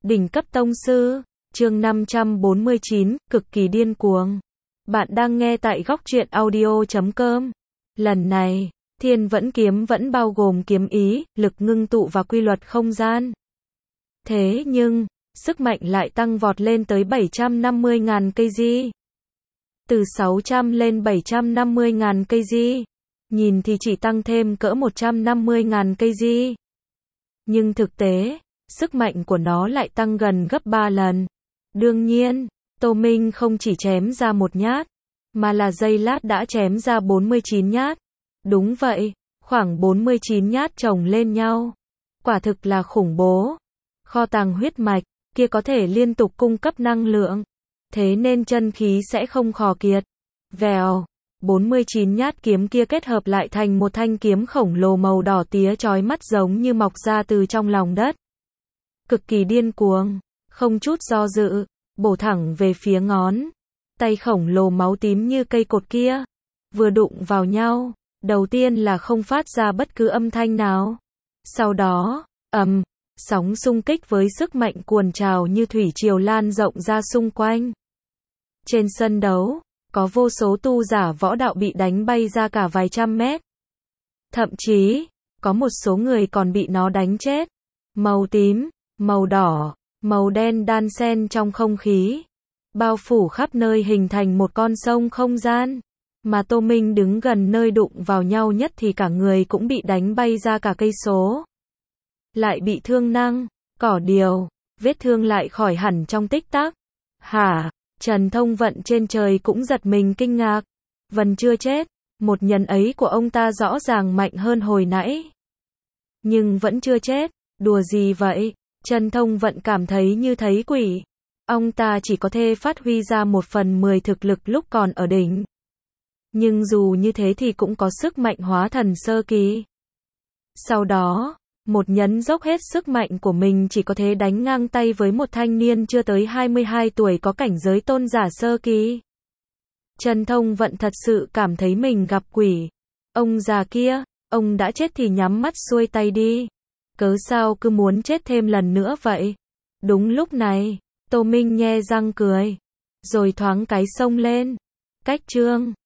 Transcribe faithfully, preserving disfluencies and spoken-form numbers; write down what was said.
Đỉnh cấp tông sư, chương năm trăm bốn mươi chín, cực kỳ điên cuồng. Bạn đang nghe tại góc truyện audio chấm com. Lần này, Thiên Vẫn Kiếm vẫn bao gồm kiếm ý, lực ngưng tụ và quy luật không gian. Thế nhưng, sức mạnh lại tăng vọt lên tới bảy trăm năm mươi nghìn kg. Từ sáu trăm lên bảy trăm năm mươi nghìn kg. Nhìn thì chỉ tăng thêm cỡ một trăm năm mươi nghìn kg. Nhưng thực tế, sức mạnh của nó lại tăng gần gấp ba lần. Đương nhiên, Tô Minh không chỉ chém ra một nhát, mà là giây lát đã chém ra bốn mươi chín nhát. Đúng vậy, khoảng bốn mươi chín nhát chồng lên nhau. Quả thực là khủng bố. Kho tàng huyết mạch kia có thể liên tục cung cấp năng lượng, thế nên chân khí sẽ không khò kiệt. Vèo, bốn mươi chín nhát kiếm kia kết hợp lại thành một thanh kiếm khổng lồ màu đỏ tía chói mắt giống như mọc ra từ trong lòng đất. Cực kỳ điên cuồng, không chút do dự, bổ thẳng về phía ngón tay khổng lồ máu tím như cây cột kia. Vừa đụng vào nhau, đầu tiên là không phát ra bất cứ âm thanh nào. Sau đó, ầm, sóng xung kích với sức mạnh cuồn trào như thủy triều lan rộng ra xung quanh. Trên sân đấu, có vô số tu giả võ đạo bị đánh bay ra cả vài trăm mét. Thậm chí, có một số người còn bị nó đánh chết. Màu tím, màu đỏ, màu đen đan xen trong không khí, bao phủ khắp nơi hình thành một con sông không gian. Mà Tô Minh đứng gần nơi đụng vào nhau nhất thì cả người cũng bị đánh bay ra cả cây số. Lại bị thương năng, cỏ điều, vết thương lại khỏi hẳn trong tích tắc. Hả? Trần Thông Vận trên trời cũng giật mình kinh ngạc. Vẫn chưa chết, một nhấn ấy của ông ta rõ ràng mạnh hơn hồi nãy. Nhưng vẫn chưa chết, đùa gì vậy? Trần Thông Vận cảm thấy như thấy quỷ. Ông ta chỉ có thể phát huy ra một phần mười thực lực lúc còn ở đỉnh. Nhưng dù như thế thì cũng có sức mạnh hóa thần sơ kỳ. Sau đó, một nhấn dốc hết sức mạnh của mình chỉ có thể đánh ngang tay với một thanh niên chưa tới hai mươi hai tuổi có cảnh giới tôn giả sơ kỳ. Trần Thông Vận thật sự cảm thấy mình gặp quỷ. Ông già kia, ông đã chết thì nhắm mắt xuôi tay đi. Cớ sao cứ muốn chết thêm lần nữa vậy? Đúng lúc này, Tô Minh nhe răng cười, rồi thoáng cái xông lên. Cách chương